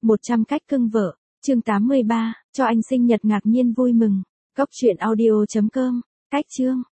100 cách cưng vợ, chương 83, cho anh sinh nhật ngạc nhiên vui mừng. Cốc truyện audio.com, cách chương.